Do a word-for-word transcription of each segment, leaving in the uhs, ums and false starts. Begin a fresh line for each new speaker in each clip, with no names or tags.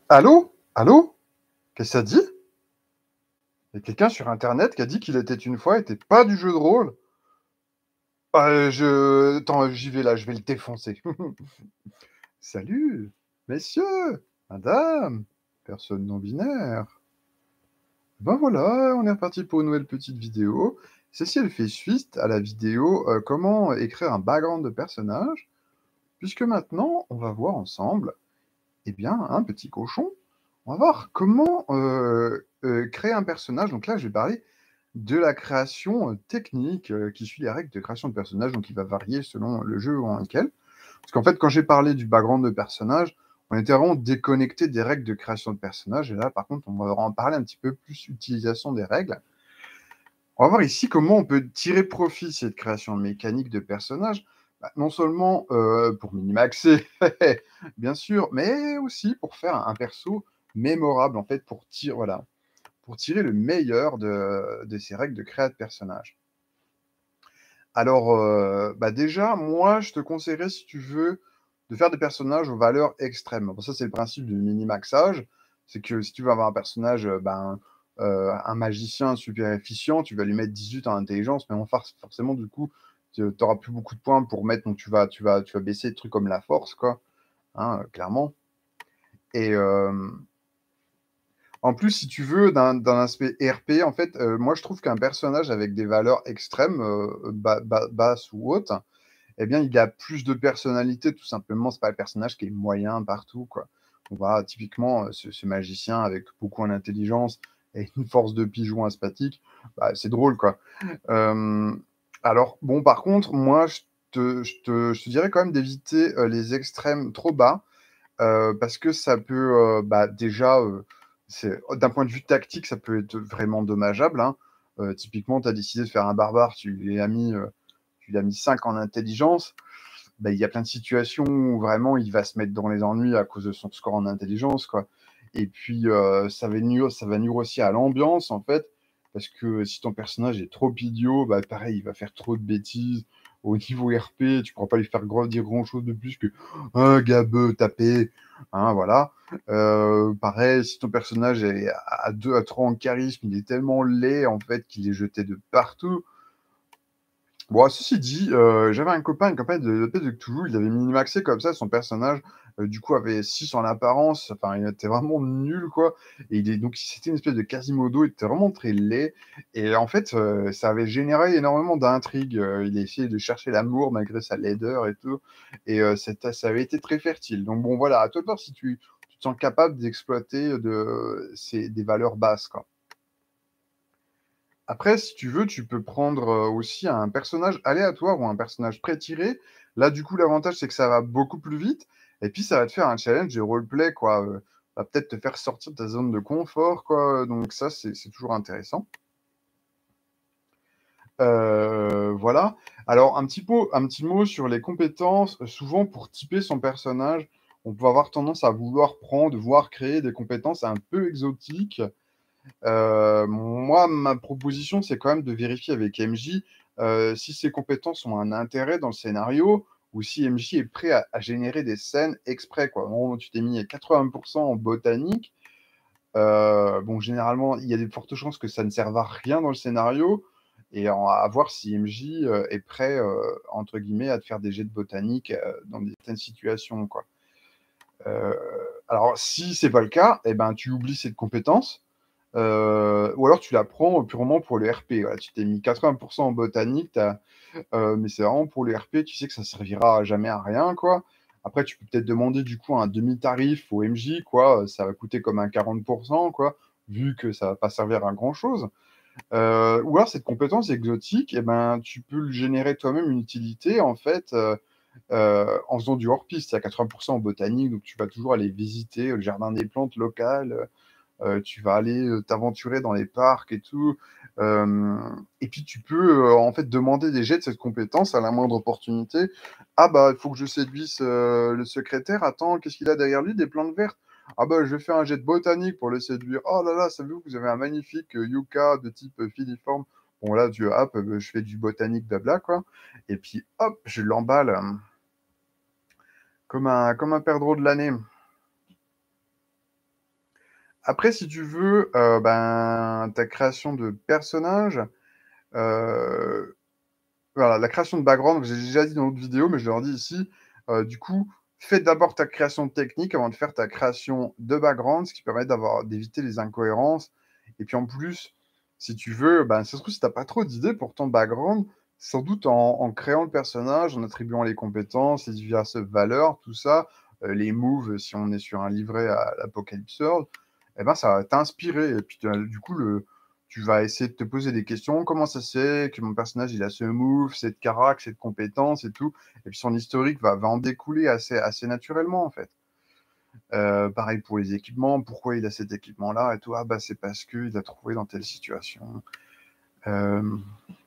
Allô? Allô? Qu'est-ce que ça dit? Il y a quelqu'un sur internet qui a dit qu'il était une fois était pas du jeu de rôle. Ah, je attends, j'y vais là, je vais le défoncer. Salut, messieurs, madame, personne non binaire. Ben voilà, on est reparti pour une nouvelle petite vidéo. Celle-ci, elle fait suite à la vidéo euh, comment écrire un background de personnage, puisque maintenant, on va voir ensemble, eh bien, un petit cochon. On va voir comment euh, euh, créer un personnage. Donc là, je vais parler de la création, heu, technique, heu, qui suit les règles de création de personnages, donc qui va varier selon le jeu en lequel. Parce qu'en fait, quand j'ai parlé du background de personnage, on était vraiment déconnecté des règles de création de personnages et là, par contre, on va en parler un petit peu plus utilisation des règles. On va voir ici comment on peut tirer profit de cette création mécanique de personnages, bah, non seulement, heu, pour minimaxer, bien sûr, mais aussi pour faire un perso mémorable, en fait, pour tirer voilà, pour tirer le meilleur de de ces règles de créa de personnages. Alors, heu, bah, déjà, moi, je te conseillerais, si tu veux, de faire des personnages aux valeurs extrêmes. Bon, ça, c'est le principe du mini-maxage. C'est que si tu veux avoir un personnage, heu, ben, heu, un magicien super efficient, tu vas lui mettre dix-huit en intelligence, mais en farce forcément, du coup, tu auras plus beaucoup de points pour mettre donc tu vas tu vas tu vas baisser des trucs comme la force, quoi, hein, heu, clairement et hem en plus, si tu veux, d'un d'un aspect R P, en fait, heu, moi, je trouve qu'un personnage avec des valeurs extrêmes, heu, ba ba basses ou hautes, eh bien, il a plus de personnalité, tout simplement. C'est pas le personnage qui est moyen partout, quoi. On va typiquement, heu, ce ce magicien avec beaucoup en intelligence et une force de pigeon asthmatique, bah, c'est drôle, quoi. Hem, alors bon, par contre, moi, je te je te je te dirais quand même d'éviter, heu, les extrêmes trop bas. Heu, parce que ça peut, heu, bah, déjà, heu, c'est d'un point de vue tactique, ça peut être vraiment dommageable, hein. Heu, typiquement, tu as décidé de faire un barbare, tu lui as mis, heu, tu lui as mis cinq en intelligence, bah, il y a plein de situations où vraiment il va se mettre dans les ennuis à cause de son score en intelligence, quoi et puis, heu, ça va nuire ça va nuire aussi à l'ambiance, en fait, parce que si ton personnage est trop idiot, bah, pareil, il va faire trop de bêtises. Au niveau R P, tu pourras pas lui faire grand dire grand chose de plus que: «Un gabeux, tapé», hein, voilà. Heu, pareil, si ton personnage est à deux à trois en charisme, il est tellement laid, en fait, qu'il est jeté de partout. Bon, ceci dit, heu, j'avais un copain, une copaine de de de Cthulhu, il avait minimaxé comme ça son personnage, heu, du coup avait six en apparence, enfin il était vraiment nul quoi et il est donc c'était une espèce de Quasimodo, il était vraiment très laid et en fait, heu, ça avait généré énormément d'intrigues, heu, il a essayé de chercher l'amour malgré sa laideur et tout et heu, c'était ça avait été très fertile donc bon voilà, à toi de voir si tu tu te sens capable d'exploiter, de ces des valeurs basses quoi. Après, si tu veux, tu peux prendre, heu, aussi un personnage aléatoire ou un personnage pré-tiré. Là, du coup, l'avantage, c'est que ça va beaucoup plus vite et puis ça va te faire un challenge de roleplay, quoi, heu, va peut-être te faire sortir de ta zone de confort, quoi, donc ça, c'est c'est toujours intéressant. Heu, voilà. Alors un petit pot un petit mot sur les compétences. Souvent, pour typer son personnage, on peut avoir tendance à vouloir prendre, voire créer des compétences un peu exotiques. Heu, moi, ma proposition, c'est quand même de vérifier avec M J, heu, si ses compétences ont un intérêt dans le scénario ou si M J est prêt à à générer des scènes exprès, quoi. Bon, tu t'es mis à quatre-vingts en botanique, heu, bon, généralement, il y a de fortes chances que ça ne serve à rien dans le scénario et en à voir si M J, heu, est prêt, heu, entre guillemets, à te faire des jets de botanique, heu, dans des certaines situations, quoi. Heu, alors si c'est pas le cas et ben, tu oublies cette compétence. Heu, ou alors tu la prends purement pour le R P, voilà, tu t'es mis quatre-vingts en botanique, tu as heu, mais c'est vraiment pour le R P, tu sais que ça servira jamais à rien, quoi. Après tu peux peut-être demander du coup un demi-tarif au M J, quoi, heu, ça va coûter comme un quarante quoi, vu que ça va pas servir à grand chose. Heu, ou alors cette compétence exotique et ben, tu peux lui générer toi-même une utilité en fait, heu heu, en faisant du hors-piste. Il y a quatre-vingts en botanique, donc tu vas toujours aller visiter le jardin des plantes locales, heu, tu vas aller, heu, t'aventurer dans les parcs et tout, hem et puis tu peux, heu, en fait, demander des jets de cette compétence à la moindre opportunité. «Ah bah, il faut que je séduise, heu, le secrétaire. Attends, qu'est-ce qu'il a derrière lui? Des plantes vertes? Ah bah, je vais faire un jet de botanique pour le séduire. Oh là là, savez-vous que vous avez un magnifique, heu, yucca de type, heu, filiforme?» Bon là, tu hop, heu, je fais du botanique blabla, quoi et puis hop, je l'emballe, hem, comme un comme un perdreau de l'année. Après, si tu veux, heu, ben, ta création de personnage, heu, voilà, la création de background, j'ai déjà dit dans l'autre vidéo, mais je le redis ici, heu, du coup, fais d'abord ta création technique avant de faire ta création de background, ce qui permet d'avoir d'éviter les incohérences et puis en plus, si tu veux, ben, ça se trouve, si tu as pas trop d'idées pour ton background, sans doute en en créant le personnage, en attribuant les compétences, les diverses valeurs, tout ça, heu, les moves, si on est sur un livret à l'Apocalypse World, et ben, ça va t'inspirer et puis tu as du coup, le tu vas essayer de te poser des questions: «Comment ça se fait que mon personnage, il a ce move, cette carac, cette compétence et tout?» et puis son historique va va en découler assez assez naturellement, en fait. Heu, pareil pour les équipements, pourquoi il a cet équipement-là et tout? Ah bah, c'est parce qu'il l'a trouvé dans telle situation. Hem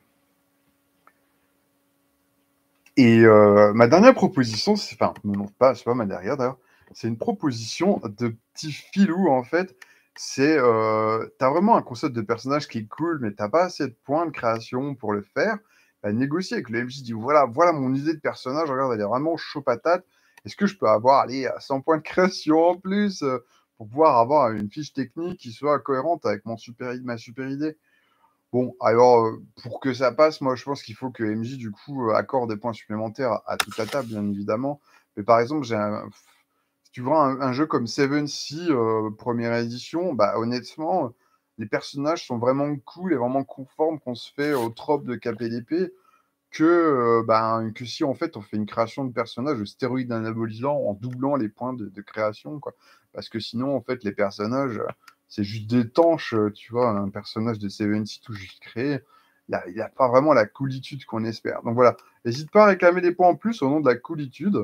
et heu, ma dernière proposition, c'est enfin, non, pas c'est pas ma dernière d'ailleurs, c'est une proposition de petit filou, en fait. C'est, heu, tu as vraiment un concept de personnage qui est cool, mais tu as pas assez de points de création pour le faire. Bah, négocie avec le M J, dis: «Voilà voilà mon idée de personnage, regarde, elle est vraiment chaud patate. Est-ce que je peux avoir, allez, heu, cent points de création en plus, heu, pour pouvoir avoir une fiche technique qui soit cohérente avec mon super i ma super idée?» Bon, alors, heu, pour que ça passe, moi, je pense qu'il faut que M J, du coup, heu, accorde des points supplémentaires à toute la table, bien évidemment. Mais par exemple, j'ai un si tu vois un un jeu comme Seven Sea, heu, première édition, bah, honnêtement, les personnages sont vraiment cool et vraiment conformes qu'on se fait aux tropes de K P D P que, heu, ben, que si, en fait, on fait une création de personnage stéroïde anabolisant en doublant les points de de création, quoi. Parce que sinon, en fait, les personnages, heu, c'est juste des tanches, heu, tu vois? Un personnage de Seven Sea tout juste créé, il a il a pas vraiment la coolitude qu'on espère. Donc voilà, hésite pas à réclamer des points en plus au nom de la coolitude.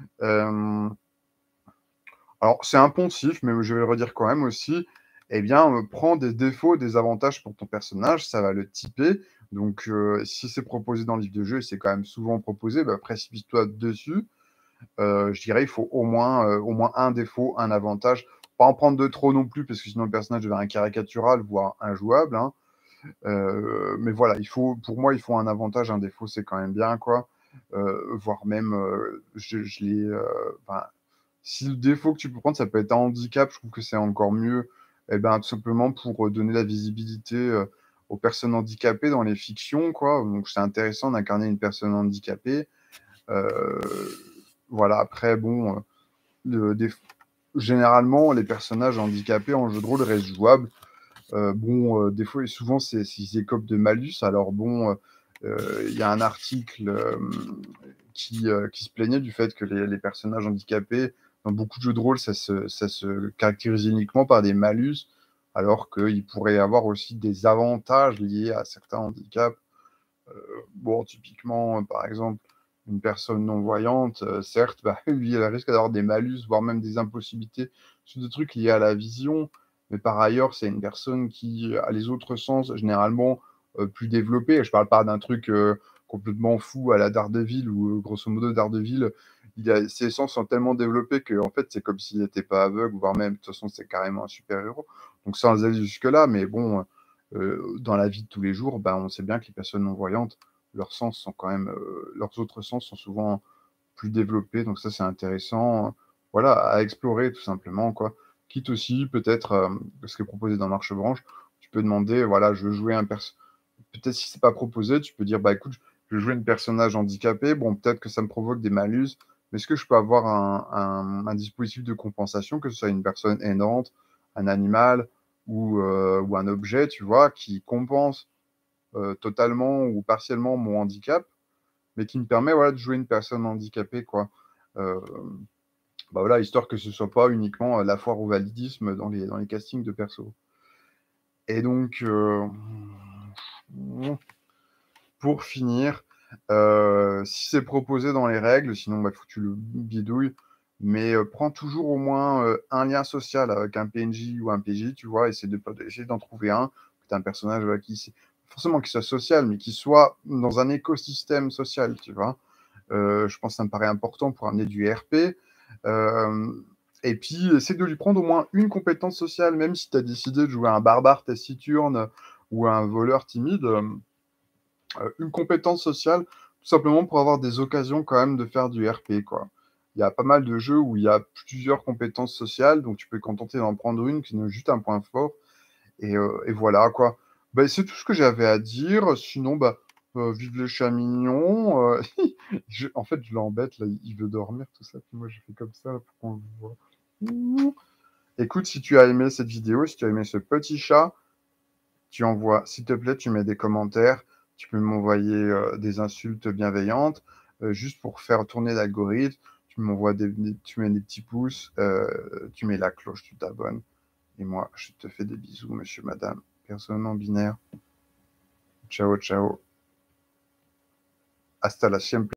Hem, alors c'est impensif, mais je vais le redire quand même aussi, eh bien, heu, prends des défauts, des avantages pour ton personnage, ça va le typer. Donc heu, si c'est proposé dans le livre de jeu et c'est quand même souvent proposé, bah, précipite-toi dessus. Heu, je dirais, il faut au moins, heu, au moins un défaut, un avantage. Pas en prendre de trop non plus, parce que sinon le personnage devient caricatural, voire injouable, hein. Heu, mais voilà, il faut pour moi, il faut un avantage, un défaut, c'est quand même bien, quoi. Heu, voire même, heu, je je l'ai, heu, enfin, si le défaut que tu peux prendre, ça peut être un handicap, je trouve que c'est encore mieux. Et ben, tout simplement pour, heu, donner la visibilité, heu, aux personnes handicapées dans les fictions, quoi. Donc c'est intéressant d'incarner une personne handicapée. Heu, voilà, après bon, heu, le déf généralement, les personnages handicapés en jeu de rôle restent jouables. Heu, bon, heu, des fois et souvent, c'est s'ils écopent de malus. Alors bon, heu heu, il y a un article, hem, qui, heu, qui se plaignait du fait que les les personnages handicapés, dans beaucoup de jeux de rôle, ça se ça se caractérise uniquement par des malus, alors qu'il pourrait y avoir aussi des avantages liés à certains handicaps. Heu, bon, typiquement, euh, par exemple, une personne non-voyante, heu, certes, bah, lui, elle risque d'avoir des malus, voire même des impossibilités sur des trucs liés à la vision, mais par ailleurs, c'est une personne qui a les autres sens généralement, heu, plus développés. Je parle pas d'un truc, heu, complètement fou à la Daredevil où, heu, grosso modo, Daredevil, il a ses sens sont tellement développés qu'en fait, c'est comme s'il n'était pas aveugle, voire même, de toute façon, c'est carrément un super-héros. Donc sans aller jusque-là, mais bon, heu, dans la vie de tous les jours, ben, on sait bien que les personnes non-voyantes, leurs sens sont quand même, heu, leurs autres sens sont souvent plus développés, donc ça, c'est intéressant, voilà, à explorer tout simplement, quoi. Quitte aussi peut-être, hem, ce qui est proposé dans Marche-Branche, tu peux demander, voilà, je veux jouer un perso peut-être si c'est pas proposé, tu peux dire: «Bah, écoute, je veux jouer un personnage handicapé, bon, peut-être que ça me provoque des malus, mais est-ce que je peux avoir un un un dispositif de compensation, que ce soit une personne aidante, un animal ou heu, ou un objet», tu vois? Qui compense, heu, totalement ou partiellement mon handicap, mais qui me permet, voilà, de jouer une personne handicapée, quoi. Hem, bah, voilà, histoire que ce soit pas uniquement, heu, la foire au validisme dans les dans les castings de persos. Et donc, heu, pour finir, heu, si c'est proposé dans les règles, sinon, bah, faut que tu le bidouilles, mais, heu, prends toujours au moins, heu, un lien social avec un P N J ou un P J, tu vois? Essaie de pas essaie d'en trouver un, que tu un personnage, voilà, qui s forcément qui soit social, mais qui soit dans un écosystème social, tu vois? Heu, je pense que ça me paraît important pour amener du R P. Hem et puis essaie de lui prendre au moins une compétence sociale, même si tu as décidé de jouer un barbare taciturne ou un voleur timide, hem, heu, une compétence sociale, tout simplement pour avoir des occasions quand même de faire du R P, quoi. il y a pas mal de jeux où il y a plusieurs compétences sociales, donc tu peux te contenter d'en prendre une qui donne juste un point fort et heu et voilà quoi. Bah, c'est tout ce que j'avais à dire, sinon, bah, heu, vive les chats mignons, heu, je en fait, je l'embête là, il veut dormir tout ça, puis moi je fais comme ça pour qu'on le voit. Mmh. Écoute, si tu as aimé cette vidéo, si tu as aimé ce petit chat, tu envoies s'il te plaît, tu mets des commentaires, tu peux m'envoyer, heu, des insultes bienveillantes, heu, juste pour faire tourner l'algorithme. Tu m'envoies des des tu mets des petits pouces, heu, tu mets la cloche, tu t'abonnes et moi, je te fais des bisous, monsieur, madame, personne non binaire. Ciao, ciao. Hasta la siempre.